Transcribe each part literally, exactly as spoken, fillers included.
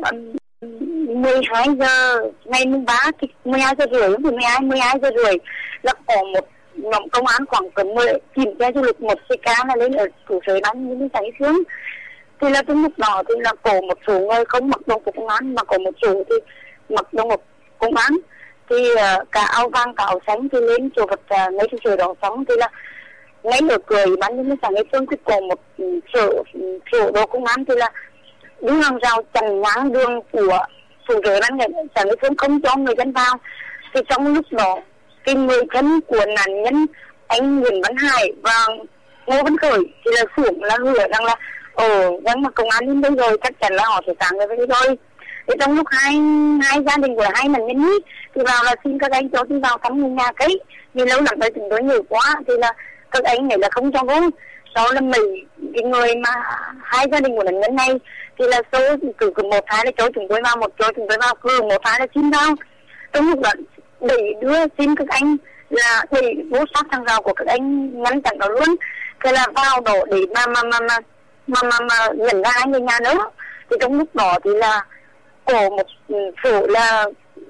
mười hai giờ ngày mùng ba thì mười hai giờ rưỡi thì mười hai mười hai giờ rưỡi là có một nhóm công an khoảng cỡ mười kiểm tra du lịch một xe cá là lên ở trụ sở ban những cái xuống. Thì là trong lúc đó thì là có một số người không mặc đồng phục công an, mà có một số thì mặc đồng phục công an. Thì uh, cả áo vàng cả áo xanh thì lên chỗ vật uh, mấy chỗ đó xong thì là ngay ở cửa ban những cái địa phương thì có một chỗ chỗ đồ công an thì là đứng hàng rào chặn ngang đường của trụ sở ban những địa phương không cho người dân vào. Thì trong lúc đó cái người thân của nạn nhân anh Nguyễn Văn Hải và Ngô Văn Khởi thì là xuống là hứa rằng là ồ nhưng mà công an đến đây rồi chắc chắn là họ sẽ trả người với rồi. Thì trong lúc hai hai gia đình của hai nạn nhân ấy, thì vào là xin các anh cho đi vào thăm nhà cái vì lâu lắm rồi chúng tôi nhiều quá thì là các anh này là không cho vô. Sau là mấy cái người mà hai gia đình của nạn nhân này thì là số cử cử một thái là cho chúng tôi vào, một cho chúng tôi vào, cử một thái là xin vào. Trong lúc đó để đưa xin các anh là để bố sát thằng rào của các anh ngăn chặn đó luôn. Thế là vào đổ để mà mà mà mà mà mà, mà nhận ra hai người nhà nữa. Thì trong lúc đó thì là có một số là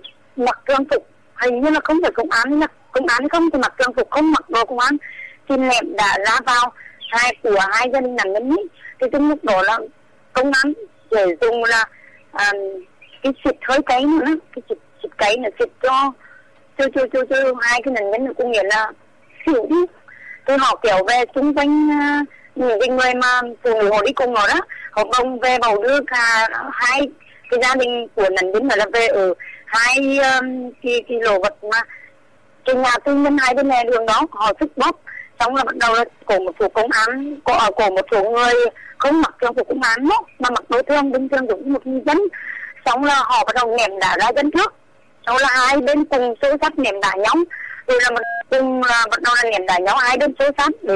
mặc trang phục, hình như là không phải công án, là công án không thì mặc trang phục không mặc đồ công an thì ném đã ra vào hai của hai gia đình nạn nhân. Thì trong lúc đó là công an để dùng là à, cái xịt hơi cấy nữa, cái xịt xịt cấy là xịt cho cho cho cho cho hai cái nạn nhân cũng nghĩa là xỉu đi. Thì họ kéo về xung quanh uh, những cái người mà phụ nữ họ đi cùng họ đó, họ bồng về bầu đưa cả hai cái gia đình của nạn nhân là về ở hai um, cái, cái lô vật mà cái nhà tư nhân hai bên này đường đó, họ sức bóp. Xong là bắt đầu là có một số công án, có, có một số người không mặc trang phục công án đó, mà mặc đối thương bình thường giống như một người dân. Xong là họ bắt đầu ném đá ra dân trước. Xong là hai bên cùng xô sát ném đá nhóm, rồi là một cùng là bắt đầu là ném đá nhau hai bên xô sát để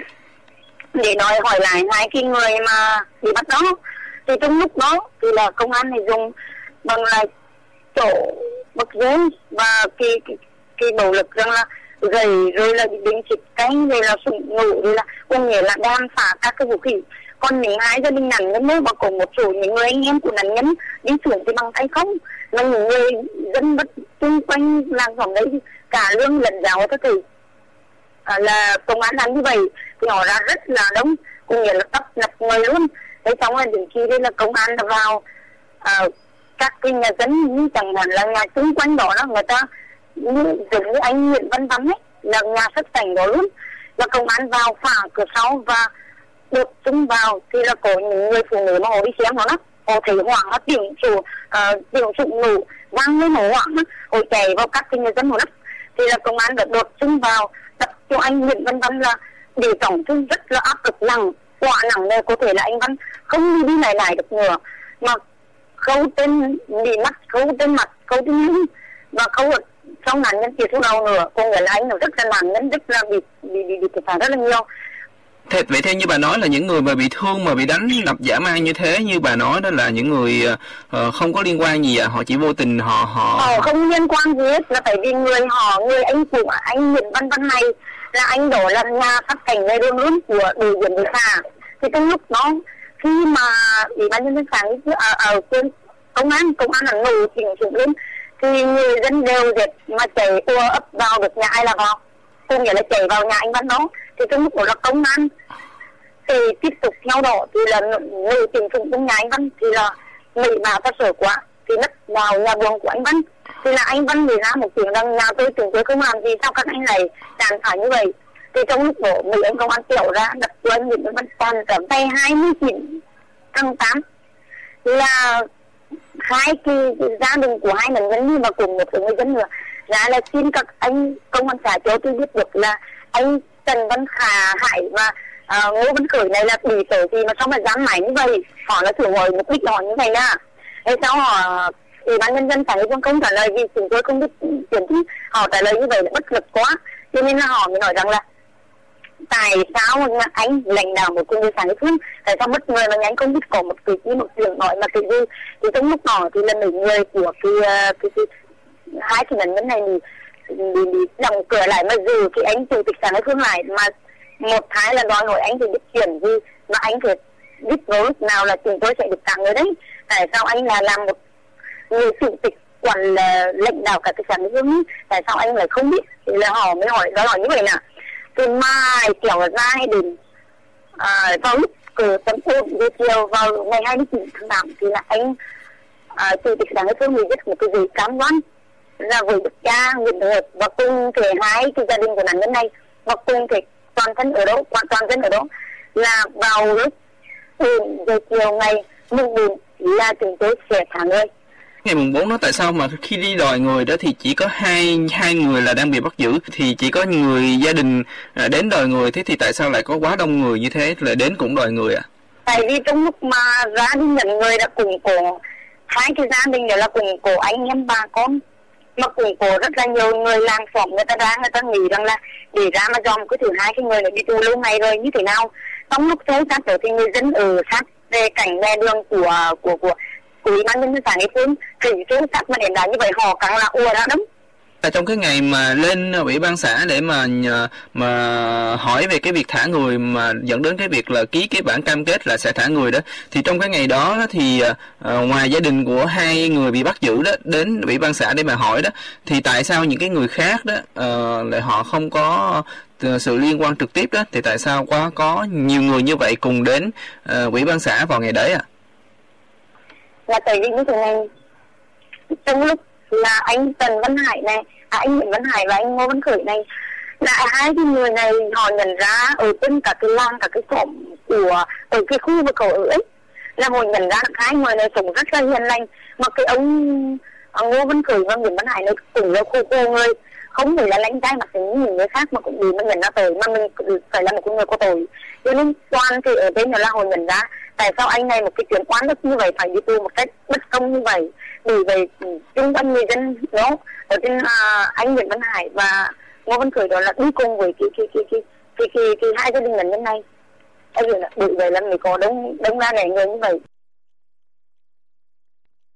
để nói hỏi lại hai cái người mà bị bắt đó. Thì trong lúc đó thì là công an này dùng bằng là chỗ bậc dưới và cái cái, cái bạo lực rằng là gầy, rồi là định xịt cánh, rồi là súng nổ, rồi là cũng nghĩa là đam phá các cái vũ khí. Còn những hai gia đình nạn nhân mới và có một số những người anh em của nạn nhân đi xuống thì bằng tay không, là những người dân bất xung quanh làng xóm đấy cả lương lẫn giáo các thứ à, là công an làm như vậy thì họ ra rất là đông, cũng nghĩa là tấp nập người luôn. Thế xong rồi đến khi đây là công an đã vào à, các cái nhà dân như chẳng hạn là nhà xung quanh đó đó, người ta như giống như anh Nguyễn Văn Văn ấy là nhà sách cảnh đó luôn, là công an vào phá cửa sau và được xung vào thì là có những người phụ nữ mà họ đi xem nó đó, họ thấy hoảng nó tiếng chủ tiếng súng nổ vang lên, họ hoảng họ chạy vào các cái nhà dân họ đó. Thì là công an đã đột xung vào đặt cho anh Nguyễn Văn Văn là để tổng thương rất là áp lực nặng, quả nặng này, có thể là anh Văn không đi lại lại được nữa, mà khâu tên bị mắt, khâu tên mặt, khâu tên lưng và khâu trong nạn nhân tiệt thuốc đầu nữa, có nghĩa là anh rất là nạn nhân rất là bị bị bị bị thiệt hại rất là nhiều. Thế, vậy theo như bà nói là những người mà bị thương mà bị đánh đập dã man như thế, như bà nói đó là những người uh, không có liên quan gì à, họ chỉ vô tình họ họ họ không liên quan gì hết, là tại vì người họ người anh của anh Nguyễn Văn Văn này là anh đổ là nhà phát cảnh nơi đường lớn của đội diện đội xã. Thì trong lúc đó khi mà ủy ban nhân dân xã ở ở trên công an công an là nổ chỉnh súng lên thì người dân đều dệt mà chạy ùa ấp vào được nhà ai là vào, có nghĩa là chạy vào nhà anh Văn đó. Thì trong lúc đó là công an thì tiếp tục theo đó thì là người tìm súng trong nhà anh Văn thì là mỹ bảo ta sợ quá thì nấp vào nhà buồng của anh Văn. Thì là anh Văn thì ra một tiếng rằng nhà tôi chúng tôi không làm gì, sao các anh này tàn phá như vậy. Thì trong lúc đó mỹ anh công an tiểu ra đập cho anh Nguyễn Văn Toàn cầm tay hai mươi chín tháng tám là hai cái gia đình của hai nạn nhân và cùng một số người dân nữa ra là xin các anh công an xã cho tôi biết được là anh Trần Văn Khả Hải và uh, Ngô Văn Khởi này là bị sở gì mà sao mà dám mãi như vậy, họ là thử hỏi mục đích họ như vậy nè. Thế sao họ ủy ban nhân dân xã hội không trả lời vì chúng tôi không biết chuyển thức, họ trả lời như vậy là bất lực quá, cho nên là họ mới nói rằng là tại sao anh lãnh đạo một công ty xã hội phương, tại sao mất người mà anh không biết có một cái gì một tiếng nói mà cái gì. Thì trong lúc đó thì là mấy người của cái, cái, cái hai cái nạn nhân này thì đi, đi đóng cửa lại mà dù thì anh chủ tịch xã hội phương lại mà một thái là đòi hỏi anh thì biết chuyển gì mà anh phải biết nói lúc nào là chúng tôi sẽ được tặng người đấy. tại sao anh là làm một người chủ tịch quản lãnh đạo cả cái xã địa phương, tại sao anh lại không biết? Thì là họ mới hỏi đó là như vậy nè. Thì mai kéo ra đến à, vào lúc cờ tầm bốn giờ chiều vào ngày hai mươi chín tháng tám thì là anh à, chủ tịch xã địa phương mới viết một cái giấy cam đoan là với đức cha Nguyễn Đức và cùng thể hai cái gia đình của nạn nhân này và cùng thể toàn thân ở đó, toàn dân ở đó là vào lúc giờ chiều ngày mùng bốn là chúng tôi sẽ thả người. Ngày mùng bốn đó tại sao mà khi đi đòi người đó thì chỉ có hai hai người là đang bị bắt giữ, thì chỉ có người gia đình đến đòi người, thế thì tại sao lại có quá đông người như thế lại đến cũng đòi người à? Tại vì trong lúc mà ra đi nhận người đã cùng cổ hai cái gia đình đó là cùng cổ anh em bà con, mà cùng cổ rất là nhiều người làng xóm người ta ra người ta nghĩ rằng là để ra mà dòm cái thứ hai cái người này đi tù lâu ngày rồi như thế nào. Trong lúc thế sát trở thì người dân ở sát về cảnh bè đường của của của ủy ban nhân dân xã địa phương thì xuống sát mà hiện đại như vậy họ càng là ùa ra đấm. Là trong cái ngày mà lên ủy ban xã để mà mà hỏi về cái việc thả người mà dẫn đến cái việc là ký cái bản cam kết là sẽ thả người đó, thì trong cái ngày đó thì uh, ngoài gia đình của hai người bị bắt giữ đó đến ủy ban xã để mà hỏi đó, thì tại sao những cái người khác đó uh, lại họ không có sự liên quan trực tiếp đó, thì tại sao có có nhiều người như vậy cùng đến uh, ủy ban xã vào ngày đấy à? Là tại vì như thế này, trong lúc là anh Trần Văn Hải này, à, anh Nguyễn Văn Hải và anh Ngô Văn Khởi này là hai cái người này họ nhận ra ở trên cả cái làng, cả cái xóm của ở cái khu vực họ ở ấy, là họ nhận ra hai người này sống rất là hiền lành, mà cái ông, ông Ngô Văn Khởi và Nguyễn Văn Hải này cũng là khu khu người không phải là lãnh trai mà phải những người khác mà cũng bị mình nhận ra tội, mà mình phải là một người có tội, cho nên toàn thì ở bên là họ nhận ra tại sao anh này một cái chuyện oán đức như vậy phải đi tù một cách bất công như vậy. Bởi vậy chung quanh người dân đó ở trên uh, anh Nguyễn Văn Hải và Ngô Văn Khởi đó là đi cùng với cái cái cái cái cái, cái, cái hai gia đình nạn nhân này. Bởi vậy là mới có đông đông ra này người như vậy.